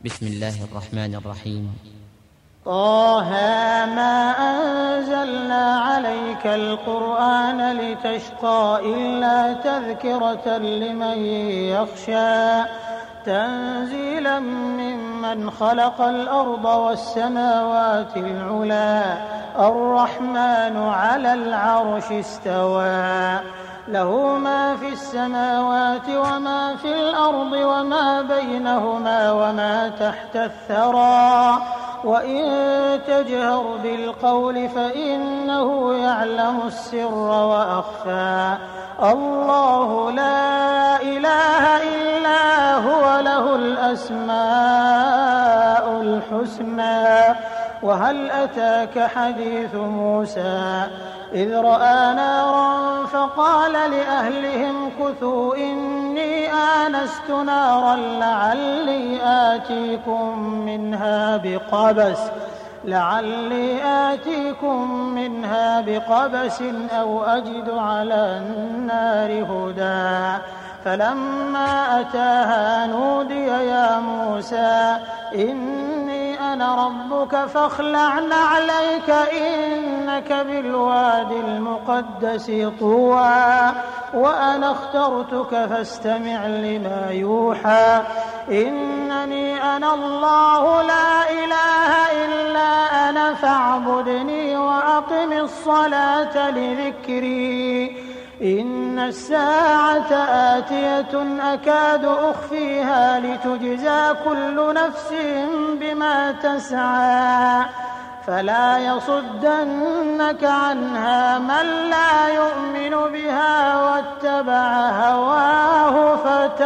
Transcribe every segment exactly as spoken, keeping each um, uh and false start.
بسم الله الرحمن الرحيم. طه ما أنزلنا عليك القرآن لتشقى إلا تذكرة لمن يخشى تنزيلا ممن خلق الأرض والسماوات العلى الرحمن على العرش استوى له ما في السماوات وما في الأرض وما بينهما وما تحت الثرى وإن تجهر بالقول فإنه يعلم السر وأخفى الله لا إله إلا هو له الأسماء الحسنى وهل أتاك حديث موسى إذ رأى نارا فقال لأهلهم كثوا إني آنست نارا لعلي آتيكم منها بقبس لعلي آتيكم منها بقبس أو أجد على النار هدى فلما أتاها نودي يا موسى إني أنا ربك فاخلع نعليك إنك بالواد المقدس طوى وأنا اخترتك فاستمع لما يوحى إنني أنا الله لا إله إلا أنا فاعبدني وأقم الصلاة لذكري إن الساعة آتية أكاد أخفيها لتجزى كل نفس بما تسعى فلا يصدنك عنها من لا يؤمن بها واتبع هواه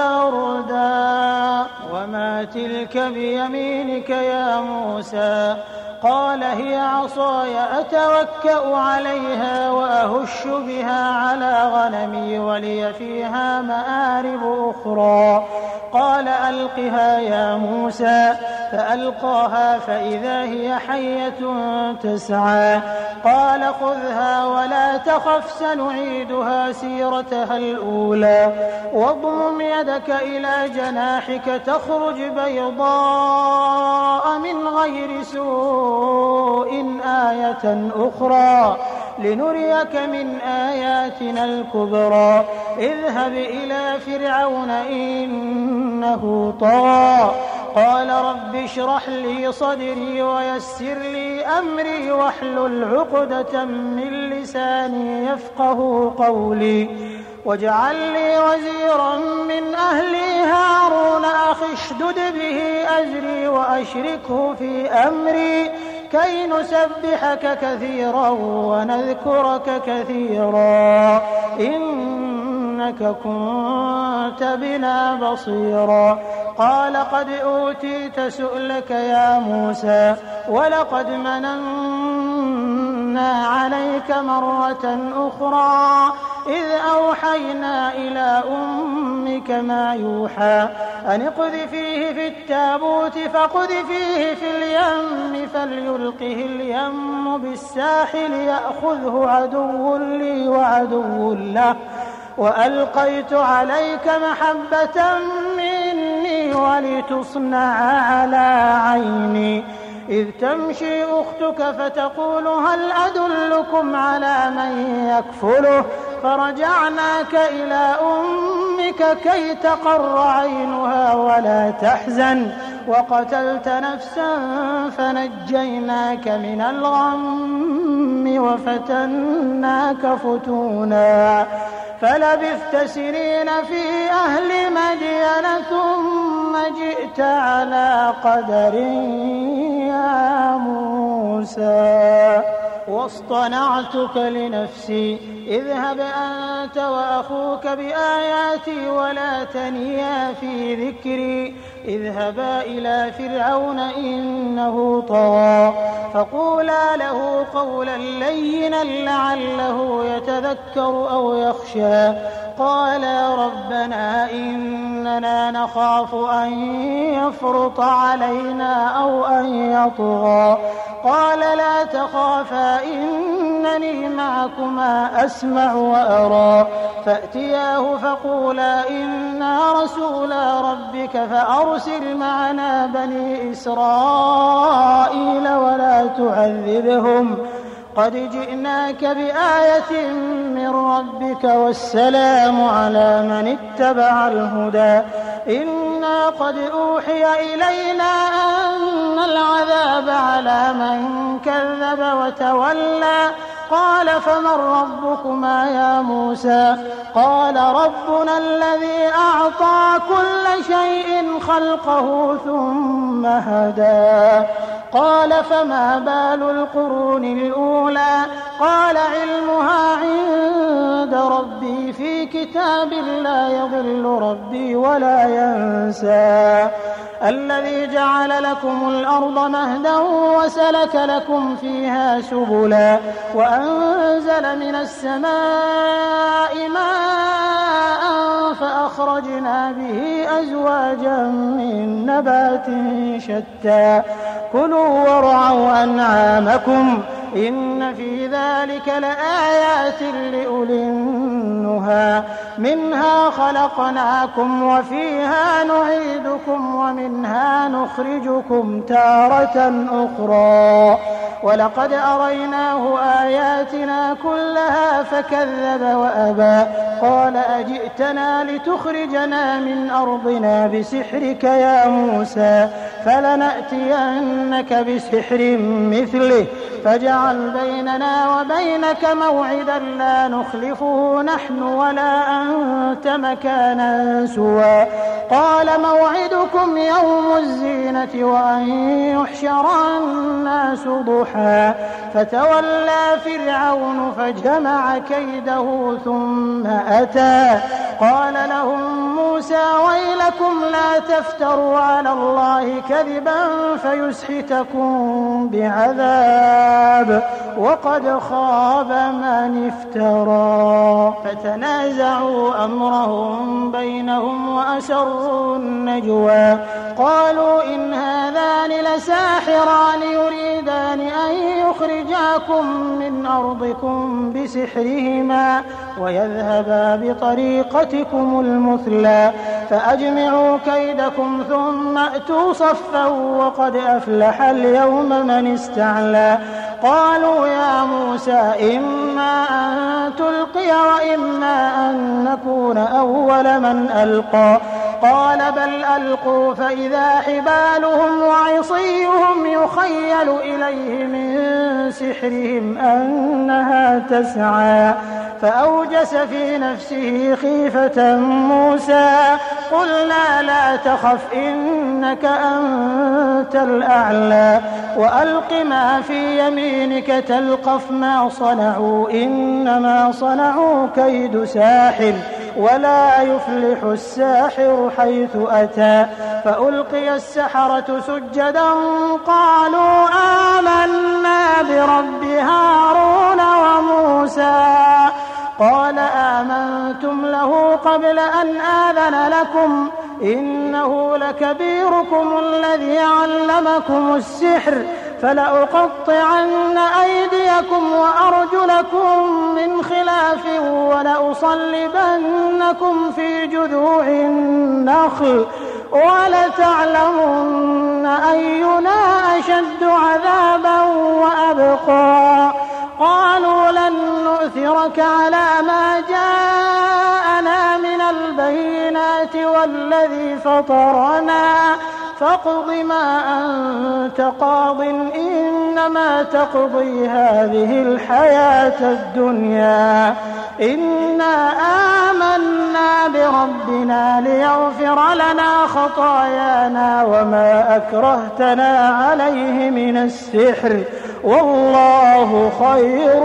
فتردى وما تلك بيمينك يا موسى قال هي عصاي أتوكأ عليها وأهش بها على غنمي ولي فيها مآرب أخرى قال ألقها يا موسى فألقاها فإذا هي حية تسعى قال خذها ولا تخف سنعيدها سيرتها الأولى واضمم يدك إلى جناحك تخرج بيضاء من غير سوء آية أخرى لنريك من آياتنا الكبرى اذهب إلى فرعون إنه طغى قال رب اشرح لي صدري ويسر لي أمري واحلل عقدة من لساني يفقه قولي واجعل لي وزيرا من أهلي هارون أخي اشدد به أزري وأشركه في أمري كي نسبحك كثيرا ونذكرك كثيرا إنك كنت بنا بصيرا قال قد أوتيت سؤلك يا موسى ولقد مننا عليك مرة أخرى إذ أوحينا إلى أمك ما يوحى أن اقذفيه في التابوت فاقذفيه في اليم فليلقه اليم بالساحل يأخذه عدو لي وعدو له وألقيت عليك محبة مني ولتصنع على عيني إذ تمشي أختك فتقول هل أدلكم على من يكفله فرجعناك إلى أمك كي تقر عينها ولا تحزن وقتلت نفسا فنجيناك من الغم وفتناك فتونا فلبثت سنين في أهل مدين ثم جئت على قدر يا موسى واصطنعتك لنفسي اذهب أنت وأخوك بآياتي ولا تنيا في ذكري اذهبا إلى فرعون إنه طغى فقولا له قولا لينا لعله يتذكر أو يخشى قالا ربنا إننا نخاف أن يفرط علينا أو أن يطغى قال لا تخافا إنني معكما أسمع وأرى فأتياه فقولا إنا رسولا ربك فأرسل وأرسل معنا بني إسرائيل ولا تعذبهم قد جئناك بآية من ربك والسلام على من اتبع الهدى إنا قد أوحي إلينا أن العذاب على من كذب وتولى قال فمن ربكما يا موسى قال ربنا الذي أعطى كل شيء خلقه ثم هدى قال فما بال القرون الأولى قال علمها عند ربي في كتاب لا يضل ربي ولا ينسى الذي جعل لكم الأرض مهدا وسلك لكم فيها سبلا وأنزل من السماء ماء فأخرجنا به أزواجا من نبات شتى كلوا وارعوا أنعامكم إن في ذلك لآيات لأولي النهى منها خلقناكم وفيها نعيدكم ومنها نخرجكم تارة أخرى ولقد أريناه آياتنا كلها فكذب وأبى قال أجئتنا لتخرجنا من أرضنا بسحرك يا موسى فلنأتينك بسحر مثله فاجعل بيننا وبينك موعدا لا نخلفه نحن ولا أنت مكانا سوى قال موعدكم يوم الزينة وأن يحشر الناس ضحى فتولى فرعون فجمع كيده ثم أتى قال لهم موسى ويلكم لا تفتروا على الله كذبا فيسحتكم بعذاب وقد خاب من افترى فتنازعوا أمرهم بينهم وأسروا النجوى قالوا إن هذان لساحران يريدان أن يخرجاكم من أرضكم بسحرهما ويذهبا بطريقتكم المثلى فأجمعوا كيدكم ثم أتوا صفا وقد أفلح اليوم من استعلى قالوا يا موسى إما أن تلقي وإما أن نكون أول من ألقى قال بل ألقوا فإذا حبالهم وعصيهم يخيل إليه من سحرهم أنها تسعى فأوجس في نفسه خيفة موسى قلنا لا تخف إنك أنت الأعلى وألق ما في يمينك تلقف ما صنعوا إنما صنعوا كيد ساحر ولا يفلح الساحر حيث أتى فألقي السحرة سجدا قالوا آمنا برب هارون وموسى قال آمنتم له قبل أن آذن لكم إنه لكبيركم الذي علمكم السحر فلأقطعن أيديكم وأرجلكم من خلاف ولأصلبنكم في جذوع النخل ولتعلمن أينا أشد عذابا وأبقى قالوا لن نؤثرك على ما جاءنا من البينات والذي فطرنا فاقض ما أنت قاض إنما تقضي هذه الحياة الدنيا إنا آمنا بربنا ليغفر لنا خطايانا وما أكرهتنا عليه من السحر والله خير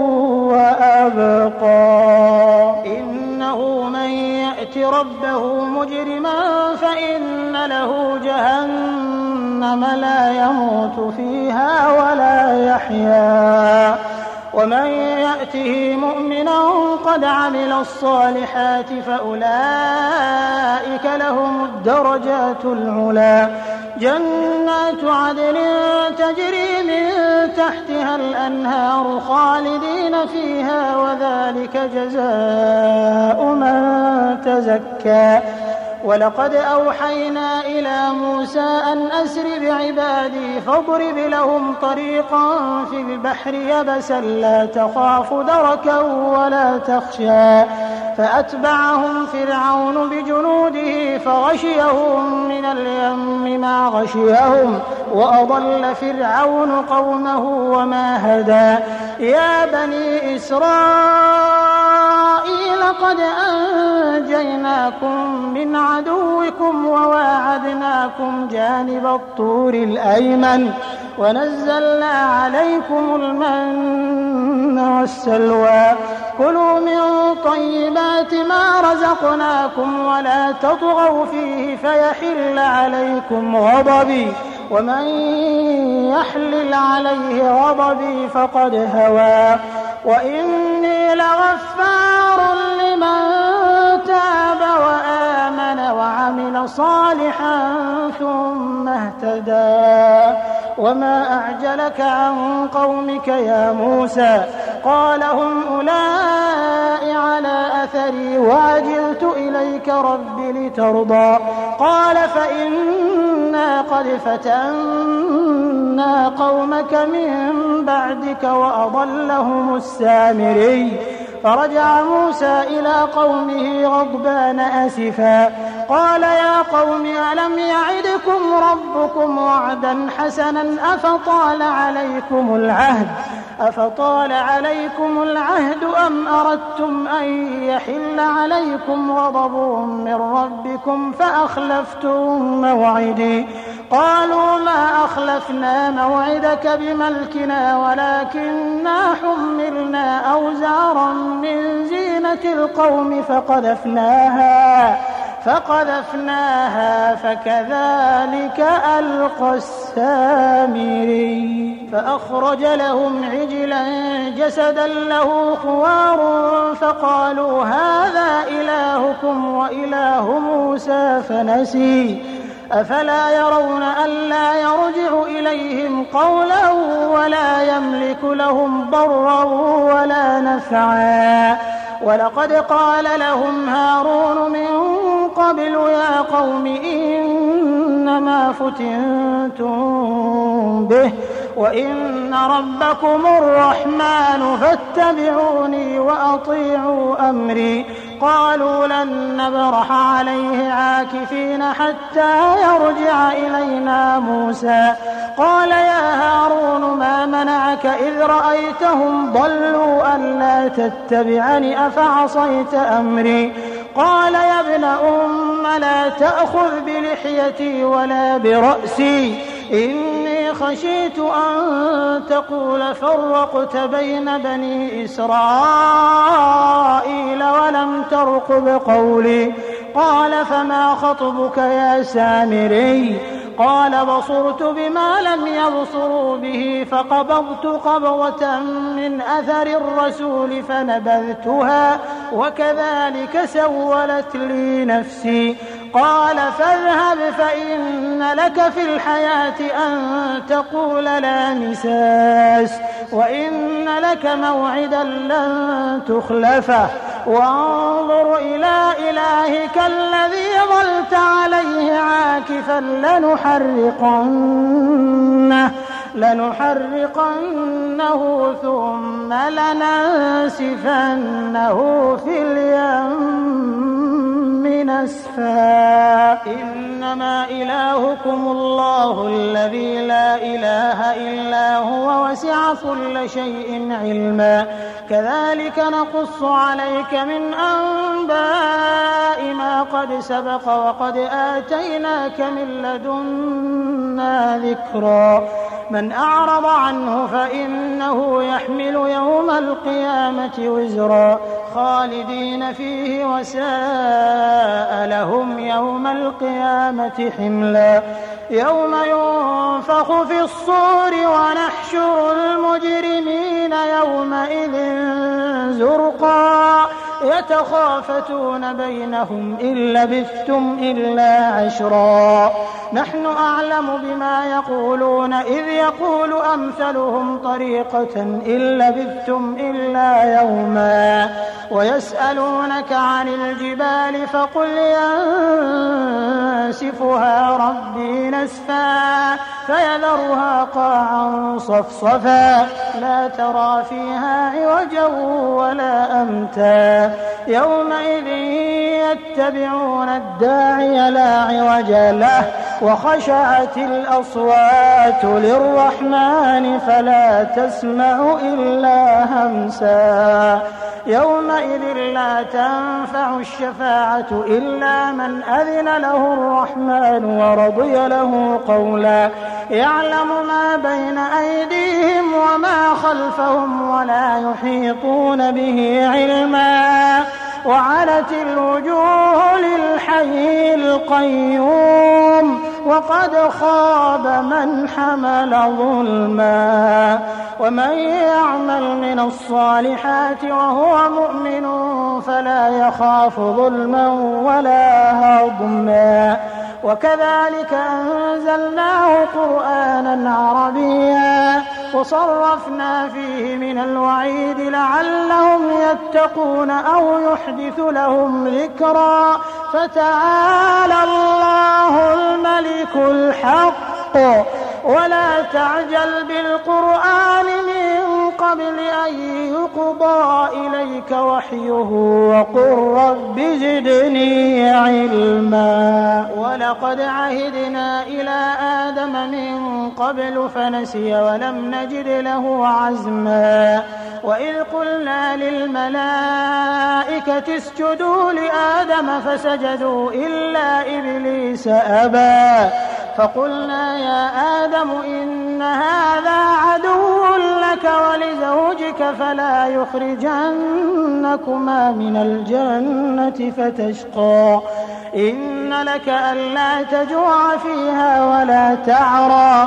وأبقى إنه من يأت ربه مجرما فإن له جهنم لا يموت فيها ولا يحيا ومن يأته مؤمنا قد عمل الصالحات فأولئك لهم الدرجات العلا جنات عدن تجري من تحتها الأنهار خالدين فيها وذلك جزاء من تزكى ولقد أوحينا إلى موسى أن أسر بعبادي فاضرب لهم طريقا في البحر يبسا لا تخاف دركا ولا تخشى فأتبعهم فرعون بجنوده فغشيهم من اليم ما غشيهم وأضل فرعون قومه وما هدى يا بني إسرائيل قد أنجيناكم من عدوكم وواعدناكم جانب الطور الأيمن ونزلنا عليكم المن والسلوى كلوا من طيبات ما رزقناكم ولا تطغوا فيه فيحل عليكم غضبي ومن يحلل عليه غضبي فقد هوى وإني لغفار لمن تاب وآمن وعمل صالحا ثم اهتدى وما أعجلك عن قومك يا موسى قال هم أولئك على أثري وعجلت إليك رب لترضى قال فإنا قد فتنا قومك من بعدك وأضلهم السامري فرجع موسى إلى قومه غضبان أسفا قال يا قوم ألم يعدكم ربكم وعدا حسنا أفطال عليكم العهد أفطال عليكم العهد أم أردتم أن يحل عليكم غضب من ربكم فأخلفتم موعدي قالوا ما أخلفنا موعدك بملكنا ولكننا حملنا أوزارا من زينة القوم فقذفناها فقذفناها فكذلك ألقى السامري فأخرج لهم عجلا جسدا له خوار فقالوا هذا إلهكم وإله موسى فنسي أفلا يرون ألا يرجع إليهم قولا ولا يملك لهم ضرا ولا نفعا ولقد قال لهم هارون من قبل يا قوم إنما فتنتم به وإن ربكم الرحمن فاتبعوني وأطيعوا أمري قالوا لن نبرح عليه عاكفين حتى يرجع إلينا موسى قال يا هارون ما منعك إذ رأيتهم ضلوا ألا تتبعني أفعصيت أمري قال يا ابن أم لا تأخذ بلحيتي ولا برأسي إني خشيت أن تقول فرقت بين بني إسرائيل ولم ترقب قولي قال فما خطبك يا سامري قال بصرت بما لم يبصروا به فقبضت قبضة من أثر الرسول فنبذتها وكذلك سولت لي نفسي قال فاذهب فإن لك في الحياة أن تقول لا مساس وإن لك موعدا لن تخلفه وانظر إلى إلهك الذي ظلت عليه عاكفا لنحرقنه لنحرقنه ثم لننسفنه في اليم نسفا إنما إلهكم الله الذي لا إله إلا هو وسع كل شيء علما كذلك نقص عليك من أنباء ما قد سبق وقد آتيناك من لدنا ذكرا من أعرض عنه فإنه يحمل يوم القيامة وزرا خالدين فيه وساء لهم يوم القيامة حملا يوم ينفخ في الصور ونحشر المجرمين يومئذ زرقا يتخافتون بينهم إن لبثتم إلا عشرا نحن أعلم بما يقولون إذ يقول أمثلهم طريقة إن لبثتم إلا يوما ويسألونك عن الجبال فقل ينسفها ربي نسفا فيذرها قاعا صفصفا لا ترى فيها عوجا ولا أمتا يومئذ يتبعون الداعي لا عوج له وخشعت الأصوات للرحمن فلا تسمع إلا همسا يومئذ لا تنفع الشفاعة إلا من أذن له الرحمن ورضي له قولا يعلم ما بين أيديهم وما خلفهم ولا يحيطون به علما وعنت الوجوه للحي القيوم وقد خاب من حمل ظلما ومن يعمل من الصالحات وهو مؤمن فلا يخاف ظلما ولا هضما وكذلك أنزلناه قرآنا عربيا وصرفنا فيه من الوعيد لعلهم يتقون أو يحدث لهم ذكرا فتعالى الله الملك الحق ولا تعجل بالقرآن من قبل أن يقضى إليك وحيه وقل رب زدني علما ولقد عهدنا إلى آدم من قبل فنسي ولم نجد له عزما وإذ قلنا للملائكة اسجدوا لآدم فسجدوا إلا إبليس أبى فقلنا يا آدم إن هذا عدو لك ولزوجك فلا يخرجنكما من الجنة فتشقى إن لك ألا تجوع فيها ولا تعرى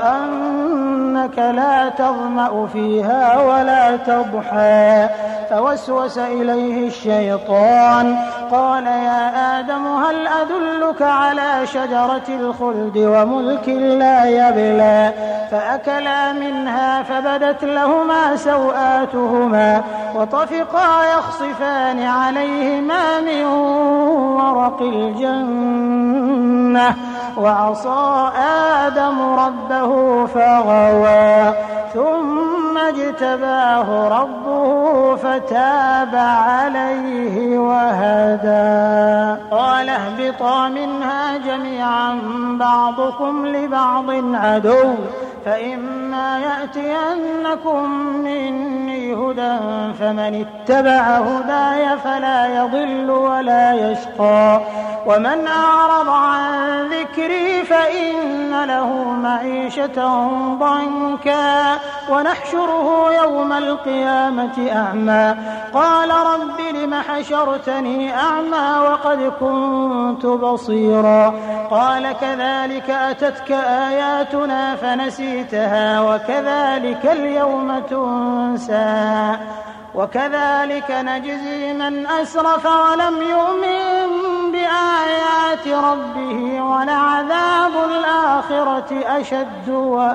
وأنك لا تظمأ فيها ولا تضحى فوسوس إليه الشيطان قال يا آدم هل أدلك على شجرة الخلد وملك لا يبلى فأكلا منها فبدت لهما سوآتهما وطفقا يخصفان عليهما من ورق الجنة وعصى آدم ربه فغوى ثم اجتباه ربه فتاب عليه وهدى قال اهبطا منها جميعا بعضكم لبعض عدو فإما يأتينكم مني هدى فمن اتبع هداي فلا يضل ولا يشقى ومن أعرض عن ذكري فإن له معيشة ضنكا ونحشره يوم القيامة أعمى قال رب لم حشرتني أعمى وقد كنت بصيرا قال كذلك أتتك آياتنا فنسيتها وكذلك اليوم تنسى وكذلك نجزي من أسرف ولم يؤمن بآيات ربه ولعذاب الآخرة أشد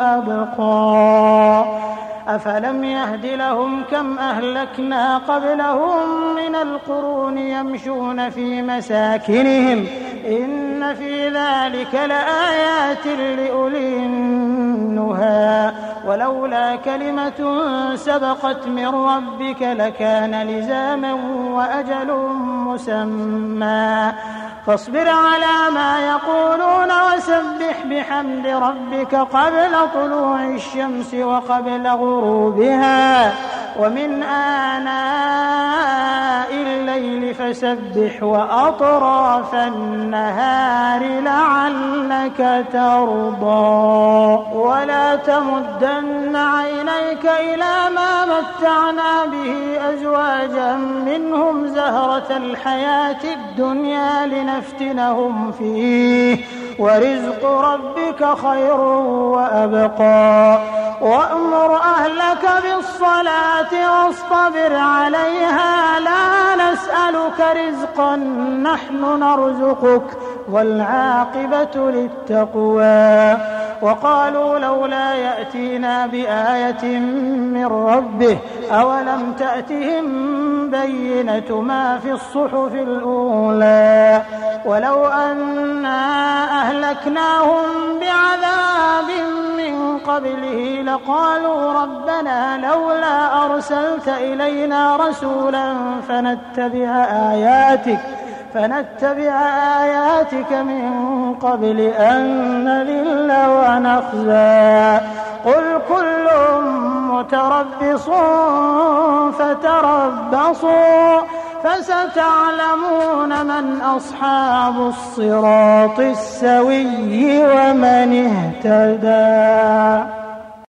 وأبقى أفلم يهد لهم كم أهلكنا قبلهم من القرون يمشون في مساكنهم إن في ذلك لآيات لأولي النهى ولولا كلمة سبقت من ربك لكان لزاما وأجل مسمى فاصبر على ما يقولون وسبح بحمد ربك قبل طلوع الشمس وقبل غروبها ومن آناء الليل فسبح وأطراف النهار لعلك ترضى ولا تمدن عينيك إلى ما متعنا به أزواجا منهم زهرة الحياة الدنيا لنفتنهم فيه ورزق ربك خير وأبقى وأمر أهلك بالصلاة واصطبر عليها لا نسألك رزقا نحن نرزقك والعاقبة للتقوى وقالوا لولا يأتينا بآية من ربه أولم تأتهم بينة ما في الصحف الأولى ولو أنا أهلكناهم بعذاب من قبله لقالوا ربنا لولا أرسلت إلينا رسولا فنتبع آياتك فنتبع آياتك من قبل أن نذل ونخزى قل كل متربص فتربصوا فستعلمون من أصحاب الصراط السوي ومن اهتدى.